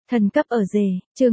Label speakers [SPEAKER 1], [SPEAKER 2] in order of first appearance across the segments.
[SPEAKER 1] Thần cấp ở rể, chương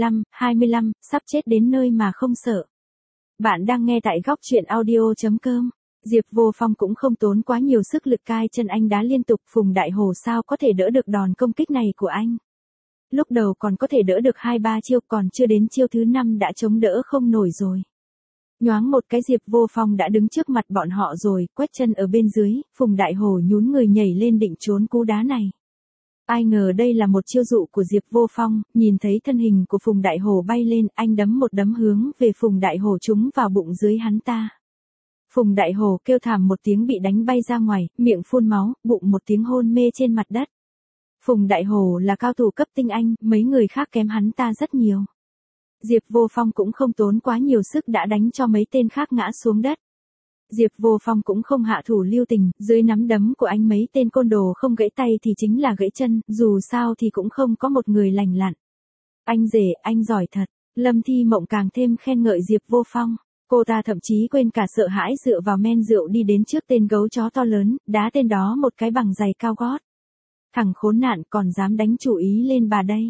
[SPEAKER 1] 25, sắp chết đến nơi mà không sợ. Bạn đang nghe tại góc truyện audio.com. Diệp Vô Phong cũng không tốn quá nhiều sức lực cai chân anh đá liên tục, Phùng Đại Hồ sao có thể đỡ được đòn công kích này của anh. Lúc đầu còn có thể đỡ được 2-3 chiêu, còn chưa đến chiêu thứ 5 đã chống đỡ không nổi rồi. Nhoáng một cái Diệp Vô Phong đã đứng trước mặt bọn họ rồi, quét chân ở bên dưới, Phùng Đại Hồ nhún người nhảy lên định trốn cú đá này. Ai ngờ đây là một chiêu dụ của Diệp Vô Phong, nhìn thấy thân hình của Phùng Đại Hồ bay lên, anh đấm một đấm hướng về Phùng Đại Hồ trúng vào bụng dưới hắn ta. Phùng Đại Hồ kêu thảm một tiếng bị đánh bay ra ngoài, miệng phun máu, bụng một tiếng hôn mê trên mặt đất. Phùng Đại Hồ là cao thủ cấp tinh anh, mấy người khác kém hắn ta rất nhiều. Diệp Vô Phong cũng không tốn quá nhiều sức đã đánh cho mấy tên khác ngã xuống đất. Diệp Vô Phong cũng không hạ thủ lưu tình, dưới nắm đấm của anh mấy tên côn đồ không gãy tay thì chính là gãy chân, dù sao thì cũng không có một người lành lặn. Anh rể, anh giỏi thật. Lâm Thi Mộng càng thêm khen ngợi Diệp Vô Phong. Cô ta thậm chí quên cả sợ hãi dựa vào men rượu đi đến trước tên gấu chó to lớn, đá tên đó một cái bằng giày cao gót. Thằng khốn nạn còn dám đánh chủ ý lên bà đây.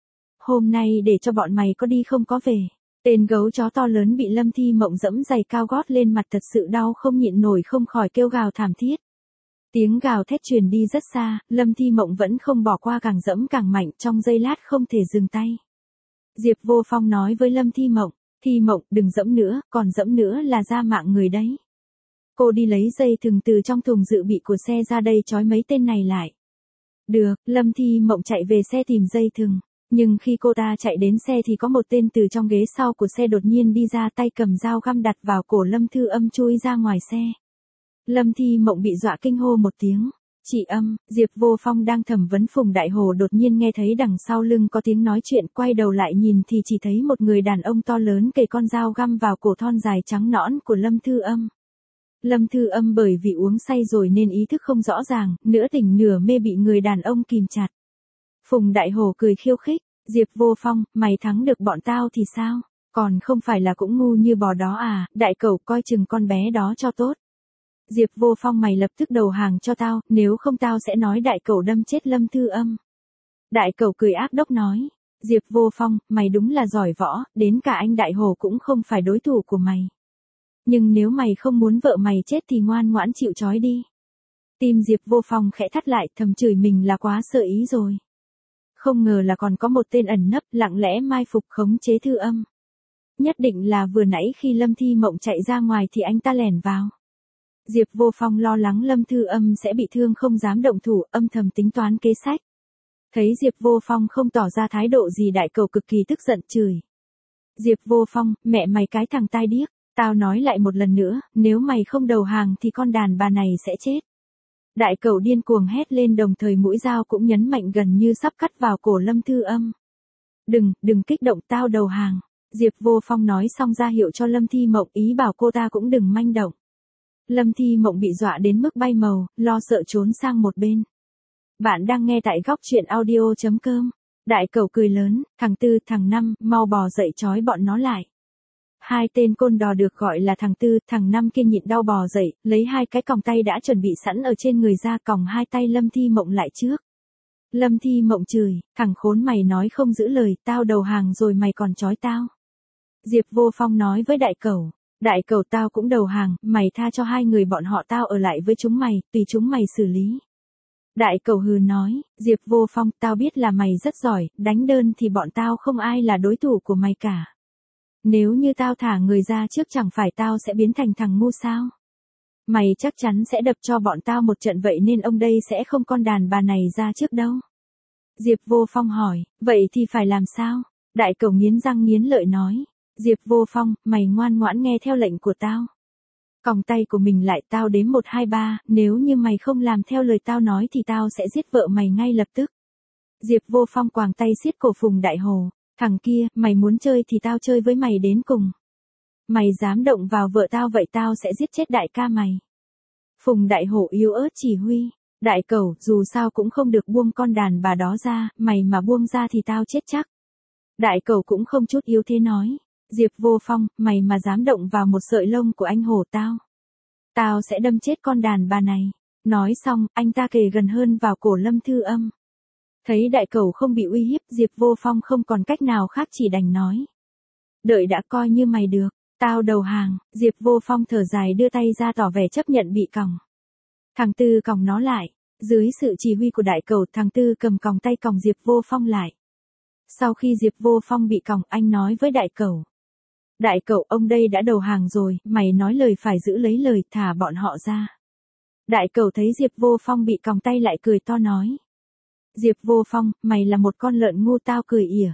[SPEAKER 1] Hôm nay để cho bọn mày có đi không có về. Tên gấu chó to lớn bị Lâm Thi Mộng dẫm giày cao gót lên mặt thật sự đau không nhịn nổi không khỏi kêu gào thảm thiết. Tiếng gào thét truyền đi rất xa, Lâm Thi Mộng vẫn không bỏ qua càng dẫm càng mạnh trong giây lát không thể dừng tay. Diệp Vô Phong nói với Lâm Thi Mộng đừng dẫm nữa, còn dẫm nữa là ra mạng người đấy. Cô đi lấy dây thừng từ trong thùng dự bị của xe ra đây trói mấy tên này lại. Được, Lâm Thi Mộng chạy về xe tìm dây thừng. Nhưng khi cô ta chạy đến xe thì có một tên từ trong ghế sau của xe đột nhiên đi ra tay cầm dao găm đặt vào cổ Lâm Thư Âm chui ra ngoài xe. Lâm Thi Mộng bị dọa kinh hô một tiếng. Chị Âm, Diệp Vô Phong đang thẩm vấn Phùng Đại Hồ đột nhiên nghe thấy đằng sau lưng có tiếng nói chuyện, quay đầu lại nhìn thì chỉ thấy một người đàn ông to lớn kề con dao găm vào cổ thon dài trắng nõn của Lâm Thư Âm. Lâm Thư Âm bởi vì uống say rồi nên ý thức không rõ ràng, nửa tỉnh nửa mê bị người đàn ông kìm chặt. Phùng Đại Hồ cười khiêu khích, Diệp Vô Phong, mày thắng được bọn tao thì sao? Còn không phải là cũng ngu như bò đó à, đại cẩu coi chừng con bé đó cho tốt. Diệp Vô Phong mày lập tức đầu hàng cho tao, nếu không tao sẽ nói đại cẩu đâm chết Lâm Thư Âm. Đại cẩu cười ác độc nói, Diệp Vô Phong, mày đúng là giỏi võ, đến cả anh Đại Hồ cũng không phải đối thủ của mày. Nhưng nếu mày không muốn vợ mày chết thì ngoan ngoãn chịu trói đi. Tim Diệp Vô Phong khẽ thắt lại, thầm chửi mình là quá sợ ý rồi. Không ngờ là còn có một tên ẩn nấp lặng lẽ mai phục khống chế Thư Âm. Nhất định là vừa nãy khi Lâm Thi Mộng chạy ra ngoài thì anh ta lẻn vào. Diệp Vô Phong lo lắng Lâm Thư Âm sẽ bị thương không dám động thủ, âm thầm tính toán kế sách. Thấy Diệp Vô Phong không tỏ ra thái độ gì đại cẩu cực kỳ tức giận chửi. Diệp Vô Phong, mẹ mày cái thằng tai điếc, tao nói lại một lần nữa, nếu mày không đầu hàng thì con đàn bà này sẽ chết. Đại cẩu điên cuồng hét lên đồng thời mũi dao cũng nhấn mạnh gần như sắp cắt vào cổ Lâm Thư Âm. Đừng kích động, tao đầu hàng. Diệp Vô Phong nói xong ra hiệu cho Lâm Thi Mộng, ý bảo cô ta cũng đừng manh động. Lâm Thi Mộng bị dọa đến mức bay màu, lo sợ trốn sang một bên. Bạn đang nghe tại góc truyện audio.com. Đại cẩu cười lớn, thằng Tư, thằng Năm, mau bò dậy trói bọn nó lại. Hai tên côn đò được gọi là thằng Tư, thằng Năm kia nhịn đau bò dậy, lấy hai cái còng tay đã chuẩn bị sẵn ở trên người ra còng hai tay Lâm Thi Mộng lại trước. Lâm Thi Mộng chửi, thằng khốn mày nói không giữ lời, tao đầu hàng rồi mày còn trói tao. Diệp Vô Phong nói với đại cẩu tao cũng đầu hàng, mày tha cho hai người bọn họ tao ở lại với chúng mày, tùy chúng mày xử lý. Đại cẩu hừ nói, Diệp Vô Phong, tao biết là mày rất giỏi, đánh đơn thì bọn tao không ai là đối thủ của mày cả. Nếu như tao thả người ra trước chẳng phải tao sẽ biến thành thằng ngu sao? Mày chắc chắn sẽ đập cho bọn tao một trận vậy nên ông đây sẽ không con đàn bà này ra trước đâu. Diệp Vô Phong hỏi, vậy thì phải làm sao? Đại cẩu nghiến răng nghiến lợi nói, Diệp Vô Phong, mày ngoan ngoãn nghe theo lệnh của tao. Còng tay của mình lại, tao đếm 1 2 3, nếu như mày không làm theo lời tao nói thì tao sẽ giết vợ mày ngay lập tức. Diệp Vô Phong quàng tay siết cổ Phùng Đại Hồ. Thằng kia, mày muốn chơi thì tao chơi với mày đến cùng. Mày dám động vào vợ tao vậy tao sẽ giết chết đại ca mày. Phùng Đại Hổ yếu ớt chỉ huy. Đại cẩu, dù sao cũng không được buông con đàn bà đó ra, mày mà buông ra thì tao chết chắc. Đại cẩu cũng không chút yếu thế nói. Diệp Vô Phong, mày mà dám động vào một sợi lông của anh hổ tao sẽ đâm chết con đàn bà này. Nói xong, anh ta kề gần hơn vào cổ Lâm Thư Âm. Thấy đại cẩu không bị uy hiếp, Diệp Vô Phong không còn cách nào khác chỉ đành nói. Đợi đã, coi như mày được, tao đầu hàng. Diệp Vô Phong thở dài đưa tay ra tỏ vẻ chấp nhận bị còng. Thằng Tư còng nó lại. Dưới sự chỉ huy của đại cẩu, thằng Tư cầm còng tay còng Diệp Vô Phong lại. Sau khi Diệp Vô Phong bị còng, anh nói với đại cẩu. Đại cẩu, ông đây đã đầu hàng rồi, mày nói lời phải giữ lấy lời, thả bọn họ ra. Đại cẩu thấy Diệp Vô Phong bị còng tay lại cười to nói. Diệp Vô Phong, mày là một con lợn ngu, tao cười ỉa.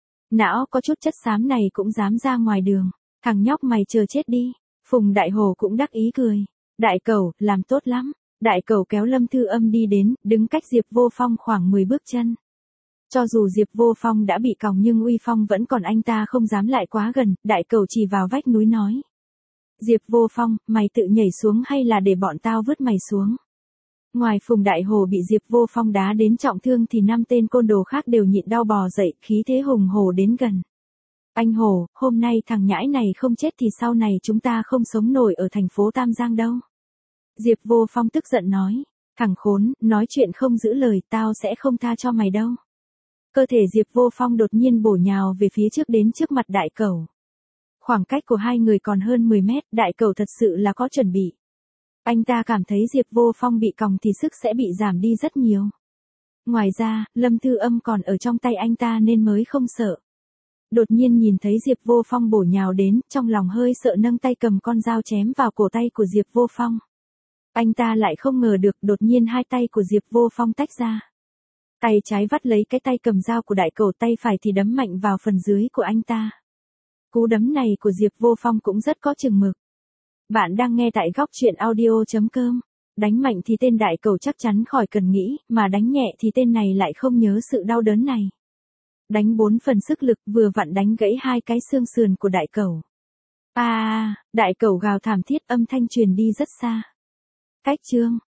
[SPEAKER 1] Não có chút chất xám này cũng dám ra ngoài đường. Thằng nhóc mày chờ chết đi. Phùng Đại Hồ cũng đắc ý cười. Đại cẩu, làm tốt lắm. Đại cẩu kéo Lâm Thư Âm đi đến, đứng cách Diệp Vô Phong khoảng 10 bước chân. Cho dù Diệp Vô Phong đã bị còng nhưng uy phong vẫn còn, anh ta không dám lại quá gần. Đại cẩu chỉ vào vách núi nói. Diệp Vô Phong, mày tự nhảy xuống hay là để bọn tao vứt mày xuống? Ngoài Phùng Đại Hồ bị Diệp Vô Phong đá đến trọng thương thì 5 tên côn đồ khác đều nhịn đau bò dậy, khí thế hùng hổ đến gần. Anh Hồ, hôm nay thằng nhãi này không chết thì sau này chúng ta không sống nổi ở thành phố Tam Giang đâu. Diệp Vô Phong tức giận nói. Thằng khốn, nói chuyện không giữ lời, tao sẽ không tha cho mày đâu. Cơ thể Diệp Vô Phong đột nhiên bổ nhào về phía trước đến trước mặt đại cẩu. Khoảng cách của hai người còn hơn 10 mét, đại cẩu thật sự là có chuẩn bị. Anh ta cảm thấy Diệp Vô Phong bị còng thì sức sẽ bị giảm đi rất nhiều. Ngoài ra, Lâm Thư Âm còn ở trong tay anh ta nên mới không sợ. Đột nhiên nhìn thấy Diệp Vô Phong bổ nhào đến, trong lòng hơi sợ nâng tay cầm con dao chém vào cổ tay của Diệp Vô Phong. Anh ta lại không ngờ được, đột nhiên hai tay của Diệp Vô Phong tách ra. Tay trái vắt lấy cái tay cầm dao của đại cẩu, tay phải thì đấm mạnh vào phần dưới của anh ta. Cú đấm này của Diệp Vô Phong cũng rất có chừng mực. Bạn đang nghe tại góc truyện audio.com. Đánh mạnh thì tên đại cẩu chắc chắn khỏi cần nghĩ, mà đánh nhẹ thì tên này lại không nhớ sự đau đớn này. Đánh 4 phần sức lực, vừa vặn đánh gãy hai cái xương sườn của đại cẩu. Đại cẩu gào thảm thiết, âm thanh truyền đi rất xa. Cách chương